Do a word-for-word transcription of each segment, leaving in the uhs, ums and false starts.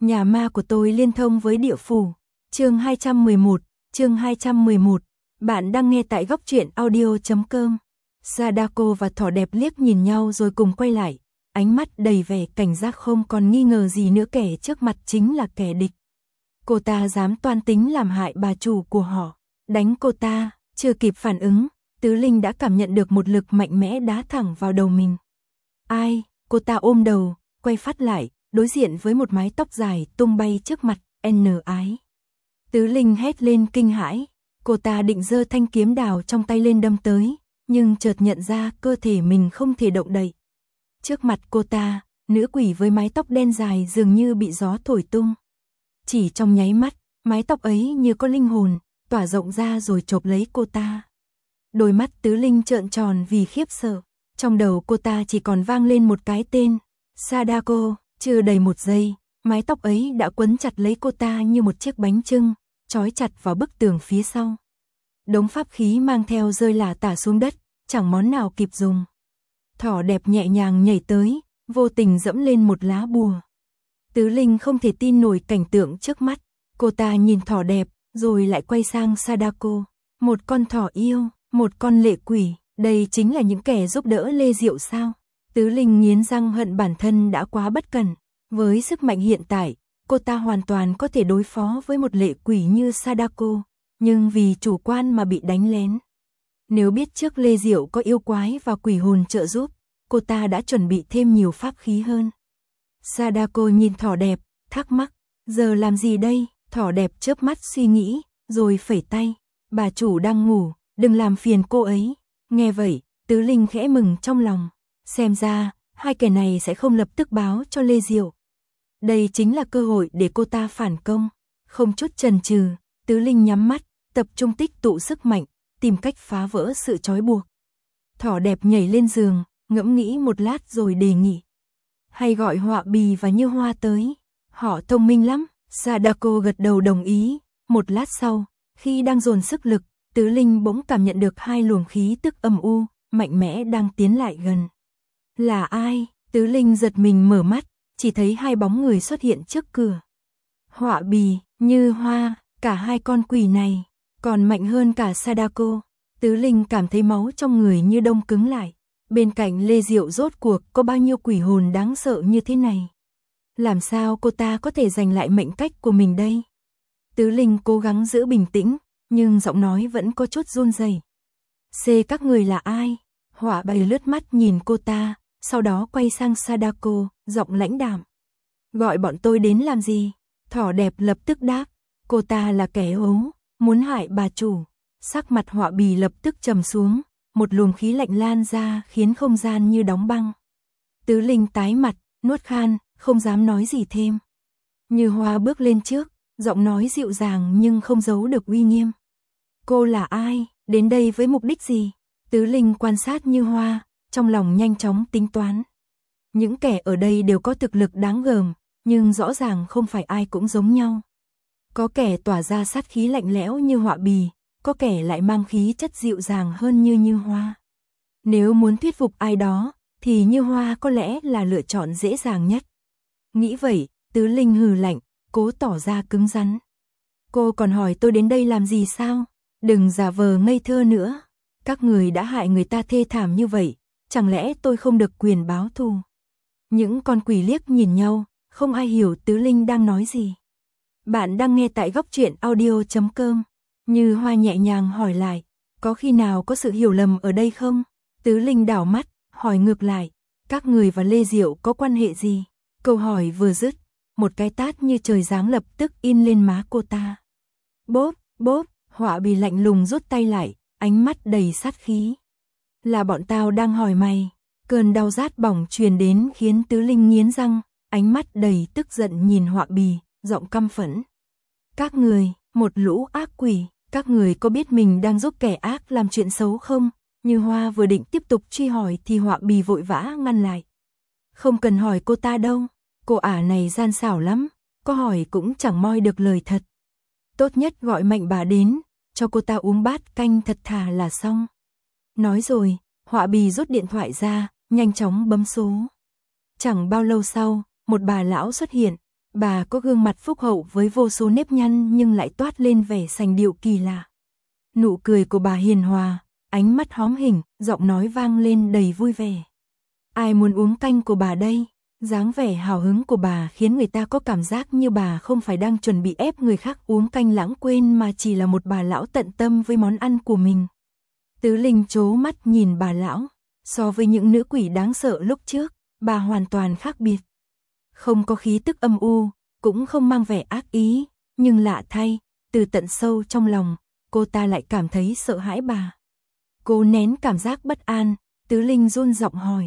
Nhà ma của tôi liên thông với địa phủ. Chương hai trăm mười một, chương hai trăm mười một. Bạn đang nghe tại góc truyện audio chấm com. Sadako và thỏ đẹp liếc nhìn nhau rồi cùng quay lại, ánh mắt đầy vẻ cảnh giác, không còn nghi ngờ gì nữa, kẻ trước mặt chính là kẻ địch. Cô ta dám toan tính làm hại bà chủ của họ, đánh cô ta. Chưa kịp phản ứng, Tứ Linh đã cảm nhận được một lực mạnh mẽ đá thẳng vào đầu mình. Ai? Cô ta ôm đầu, quay phát lại, đối diện với một mái tóc dài tung bay trước mặt. N ái. Tứ Linh hét lên kinh hãi. Cô ta định giơ thanh kiếm đào trong tay lên đâm tới, nhưng chợt nhận ra cơ thể mình không thể động đậy. Trước mặt cô ta, nữ quỷ với mái tóc đen dài dường như bị gió thổi tung. Chỉ trong nháy mắt, mái tóc ấy như có linh hồn, tỏa rộng ra rồi chộp lấy cô ta. Đôi mắt Tứ Linh trợn tròn vì khiếp sợ. Trong đầu cô ta chỉ còn vang lên một cái tên, Sadako. Chưa đầy một giây, mái tóc ấy đã quấn chặt lấy cô ta như một chiếc bánh chưng, trói chặt vào bức tường phía sau. Đống pháp khí mang theo rơi lả tả xuống đất, chẳng món nào kịp dùng. Thỏ đẹp nhẹ nhàng nhảy tới, vô tình dẫm lên một lá bùa. Tứ Linh không thể tin nổi cảnh tượng trước mắt. Cô ta nhìn thỏ đẹp, rồi lại quay sang Sadako. Một con thỏ yêu, một con lệ quỷ, đây chính là những kẻ giúp đỡ Lê Diệu sao? Tứ Linh nghiến răng hận bản thân đã quá bất cẩn. Với sức mạnh hiện tại, cô ta hoàn toàn có thể đối phó với một lệ quỷ như Sadako, nhưng vì chủ quan mà bị đánh lén. Nếu biết trước Lê Diệu có yêu quái và quỷ hồn trợ giúp, cô ta đã chuẩn bị thêm nhiều pháp khí hơn. Sadako nhìn thỏ đẹp, thắc mắc, giờ làm gì đây? Thỏ đẹp chớp mắt suy nghĩ, rồi phẩy tay, bà chủ đang ngủ, đừng làm phiền cô ấy. Nghe vậy, Tứ Linh khẽ mừng trong lòng, xem ra, hai kẻ này sẽ không lập tức báo cho Lê Diệu. Đây chính là cơ hội để cô ta phản công. Không chút chần chừ, Tứ Linh nhắm mắt, tập trung tích tụ sức mạnh, tìm cách phá vỡ sự trói buộc. Thỏ đẹp nhảy lên giường, ngẫm nghĩ một lát rồi đề nghị. Hay gọi Họa Bì và Như Hoa tới, họ thông minh lắm. Sadako gật đầu đồng ý. Một lát sau, khi đang dồn sức lực, Tứ Linh bỗng cảm nhận được hai luồng khí tức âm u, mạnh mẽ đang tiến lại gần. Là ai? Tứ Linh giật mình mở mắt, chỉ thấy hai bóng người xuất hiện trước cửa. Họa Bì, Như Hoa, cả hai con quỷ này, còn mạnh hơn cả Sadako. Tứ Linh cảm thấy máu trong người như đông cứng lại. Bên cạnh Lê Diệu rốt cuộc có bao nhiêu quỷ hồn đáng sợ như thế này? Làm sao cô ta có thể giành lại mệnh cách của mình đây? Tứ Linh cố gắng giữ bình tĩnh, nhưng giọng nói vẫn có chút run rẩy. C các người là ai? Họa Bì lướt mắt nhìn cô ta, sau đó quay sang Sadako, giọng lãnh đạm. Gọi bọn tôi đến làm gì? Thỏ đẹp lập tức đáp, cô ta là kẻ ấu, muốn hại bà chủ. Sắc mặt Họa Bì lập tức trầm xuống, một luồng khí lạnh lan ra khiến không gian như đóng băng. Tứ Linh tái mặt, nuốt khan, không dám nói gì thêm. Như Hoa bước lên trước, giọng nói dịu dàng nhưng không giấu được uy nghiêm. Cô là ai? Đến đây với mục đích gì? Tứ Linh quan sát Như Hoa, trong lòng nhanh chóng tính toán. Những kẻ ở đây đều có thực lực đáng gờm, nhưng rõ ràng không phải ai cũng giống nhau. Có kẻ tỏa ra sát khí lạnh lẽo như Họa Bì, có kẻ lại mang khí chất dịu dàng hơn như Như Hoa. Nếu muốn thuyết phục ai đó, thì Như Hoa có lẽ là lựa chọn dễ dàng nhất. Nghĩ vậy, Tứ Linh hừ lạnh, cố tỏ ra cứng rắn. Cô còn hỏi tôi đến đây làm gì sao? Đừng giả vờ ngây thơ nữa. Các người đã hại người ta thê thảm như vậy, chẳng lẽ tôi không được quyền báo thù? Những con quỷ liếc nhìn nhau, không ai hiểu Tứ Linh đang nói gì. Bạn đang nghe tại góc truyện audio chấm com. Như Hoa nhẹ nhàng hỏi lại, có khi nào có sự hiểu lầm ở đây không? Tứ Linh đảo mắt, hỏi ngược lại, các người và Lê Diệu có quan hệ gì? Câu hỏi vừa dứt, một cái tát như trời giáng lập tức in lên má cô ta. Bốp, bốp, Họa Bì lạnh lùng rút tay lại, ánh mắt đầy sát khí. Là bọn tao đang hỏi mày. Cơn đau rát bỏng truyền đến khiến Tứ Linh nghiến răng, ánh mắt đầy tức giận nhìn Họa Bì, giọng căm phẫn. Các người, một lũ ác quỷ, các người có biết mình đang giúp kẻ ác làm chuyện xấu không? Như Hoa vừa định tiếp tục truy hỏi thì Họa Bì vội vã ngăn lại. Không cần hỏi cô ta đâu, cô ả này gian xảo lắm, có hỏi cũng chẳng moi được lời thật. Tốt nhất gọi Mạnh bà đến, cho cô ta uống bát canh thật thà là xong. Nói rồi, Họa Bì rút điện thoại ra, nhanh chóng bấm số. Chẳng bao lâu sau, một bà lão xuất hiện, Bà có gương mặt phúc hậu với vô số nếp nhăn nhưng lại toát lên vẻ sành điệu kỳ lạ. Nụ cười của bà hiền hòa, ánh mắt hóm hỉnh, giọng nói vang lên đầy vui vẻ. Ai muốn uống canh của bà đây? Dáng vẻ hào hứng của bà khiến người ta có cảm giác như bà không phải đang chuẩn bị ép người khác uống canh lãng quên mà chỉ là một bà lão tận tâm với món ăn của mình. Tứ Linh trố mắt nhìn bà lão, so với những nữ quỷ đáng sợ lúc trước, bà hoàn toàn khác biệt. Không có khí tức âm u, cũng không mang vẻ ác ý, nhưng lạ thay, từ tận sâu trong lòng, cô ta lại cảm thấy sợ hãi bà. Cô nén cảm giác bất an, Tứ Linh run giọng hỏi.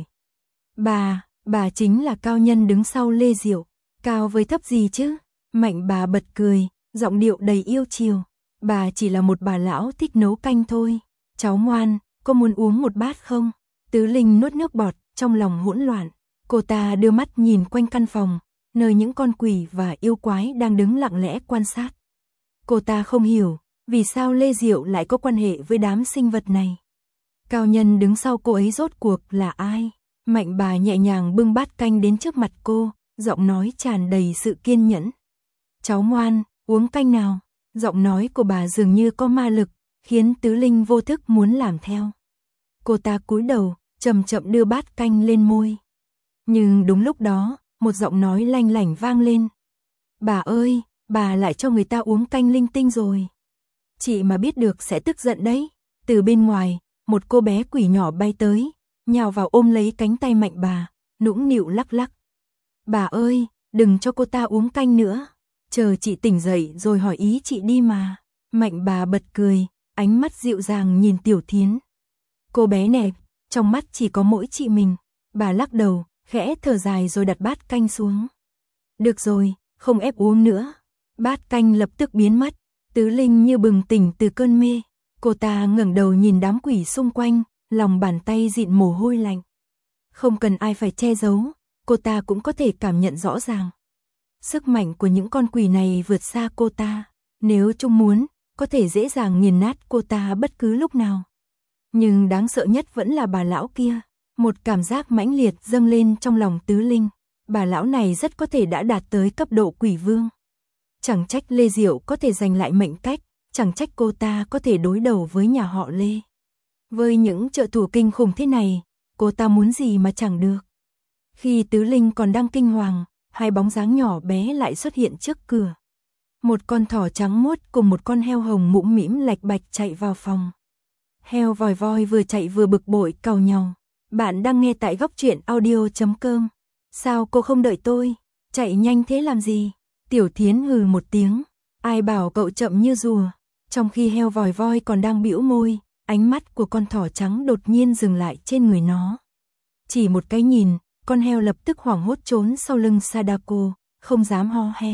Bà, bà chính là cao nhân đứng sau Lê Diệu, cao với thấp gì chứ? Mạnh bà bật cười, giọng điệu đầy yêu chiều. Bà chỉ là một bà lão thích nấu canh thôi. Cháu ngoan, có muốn uống một bát không? Tứ Linh nuốt nước bọt, trong lòng hỗn loạn. Cô ta đưa mắt nhìn quanh căn phòng, nơi những con quỷ và yêu quái đang đứng lặng lẽ quan sát. Cô ta không hiểu, vì sao Lê Diệu lại có quan hệ với đám sinh vật này. Cao nhân đứng sau cô ấy rốt cuộc là ai? Mạnh bà nhẹ nhàng bưng bát canh đến trước mặt cô, giọng nói tràn đầy sự kiên nhẫn. Cháu ngoan, uống canh nào. Giọng nói của bà dường như có ma lực, khiến Tứ Linh vô thức muốn làm theo. Cô ta cúi đầu, chậm chậm đưa bát canh lên môi. Nhưng đúng lúc đó, một giọng nói lanh lảnh vang lên. Bà ơi, bà lại cho người ta uống canh linh tinh rồi. Chị mà biết được sẽ tức giận đấy. Từ bên ngoài, một cô bé quỷ nhỏ bay tới, nhào vào ôm lấy cánh tay Mạnh bà, nũng nịu lắc lắc. Bà ơi, đừng cho cô ta uống canh nữa. Chờ chị tỉnh dậy rồi hỏi ý chị đi mà. Mạnh bà bật cười, ánh mắt dịu dàng nhìn Tiểu Thiến. Cô bé nè, trong mắt chỉ có mỗi chị mình. Bà lắc đầu, khẽ thở dài rồi đặt bát canh xuống. Được rồi, không ép uống nữa. Bát canh lập tức biến mất. Tứ Linh như bừng tỉnh từ cơn mê. Cô ta ngẩng đầu nhìn đám quỷ xung quanh, lòng bàn tay dịn mồ hôi lạnh. Không cần ai phải che giấu, cô ta cũng có thể cảm nhận rõ ràng. Sức mạnh của những con quỷ này vượt xa cô ta. Nếu chúng muốn, có thể dễ dàng nghiền nát cô ta bất cứ lúc nào. Nhưng đáng sợ nhất vẫn là bà lão kia. Một cảm giác mãnh liệt dâng lên trong lòng Tứ Linh. Bà lão này rất có thể đã đạt tới cấp độ quỷ vương. Chẳng trách Lê Diệu có thể giành lại mệnh cách, chẳng trách cô ta có thể đối đầu với nhà họ Lê. Với những trợ thủ kinh khủng thế này, cô ta muốn gì mà chẳng được. Khi Tứ Linh còn đang kinh hoàng, hai bóng dáng nhỏ bé lại xuất hiện trước cửa. Một con thỏ trắng muốt cùng một con heo hồng mũm mĩm lạch bạch chạy vào phòng. Heo vòi voi vừa chạy vừa bực bội càu nhàu. Bạn đang nghe tại góc truyện audio chấm com. Sao cô không đợi tôi? Chạy nhanh thế làm gì? Tiểu Thiến hừ một tiếng. Ai bảo cậu chậm như rùa? Trong khi heo vòi voi còn đang bĩu môi, ánh mắt của con thỏ trắng đột nhiên dừng lại trên người nó. Chỉ một cái nhìn, con heo lập tức hoảng hốt trốn sau lưng Sadako, không dám ho he.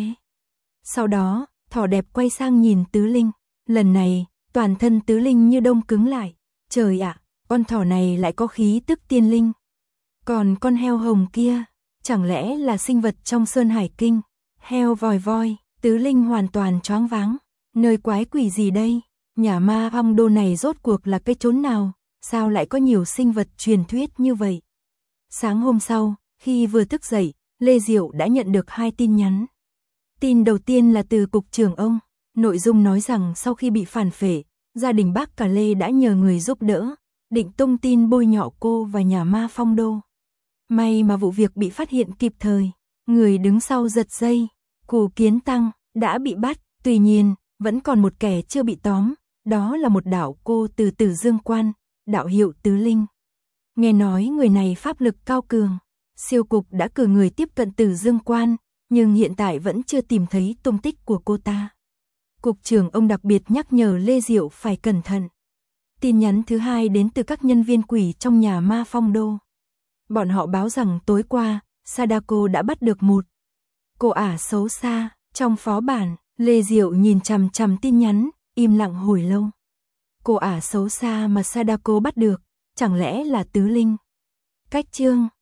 Sau đó, thỏ đẹp quay sang nhìn Tứ Linh. Lần này, toàn thân Tứ Linh như đông cứng lại. Trời ạ, con thỏ này lại có khí tức tiên linh. Còn con heo hồng kia, chẳng lẽ là sinh vật trong Sơn Hải Kinh? Heo vòi voi, Tứ Linh hoàn toàn choáng váng. Nơi quái quỷ gì đây? Nhà ma Phong Đô này rốt cuộc là cái chốn nào? Sao lại có nhiều sinh vật truyền thuyết như vậy? Sáng hôm sau, khi vừa thức dậy, Lê Diệu đã nhận được hai tin nhắn. Tin đầu tiên là từ cục trưởng ông. Nội dung nói rằng sau khi bị phản phệ, gia đình bác cả Lê đã nhờ người giúp đỡ, định tung tin bôi nhọ cô và nhà ma Phong Đô. May mà vụ việc bị phát hiện kịp thời. Người đứng sau giật dây, Cù Kiến Tăng, đã bị bắt. Tuy nhiên, vẫn còn một kẻ chưa bị tóm. Đó là một đạo cô từ Tử Dương Quan, đạo hiệu Tứ Linh. Nghe nói người này pháp lực cao cường. Siêu cục đã cử người tiếp cận Tử Dương Quan, nhưng hiện tại vẫn chưa tìm thấy tung tích của cô ta. Cục trưởng ông đặc biệt nhắc nhở Lê Diệu phải cẩn thận. Tin nhắn thứ hai đến từ các nhân viên quỷ trong nhà ma Phong Đô. Bọn họ báo rằng tối qua, Sadako đã bắt được một cô ả xấu xa. Trong phó bản, Lê Diệu nhìn chằm chằm tin nhắn, im lặng hồi lâu. Cô ả xấu xa mà Sadako bắt được, chẳng lẽ là Tứ Linh? Cách chương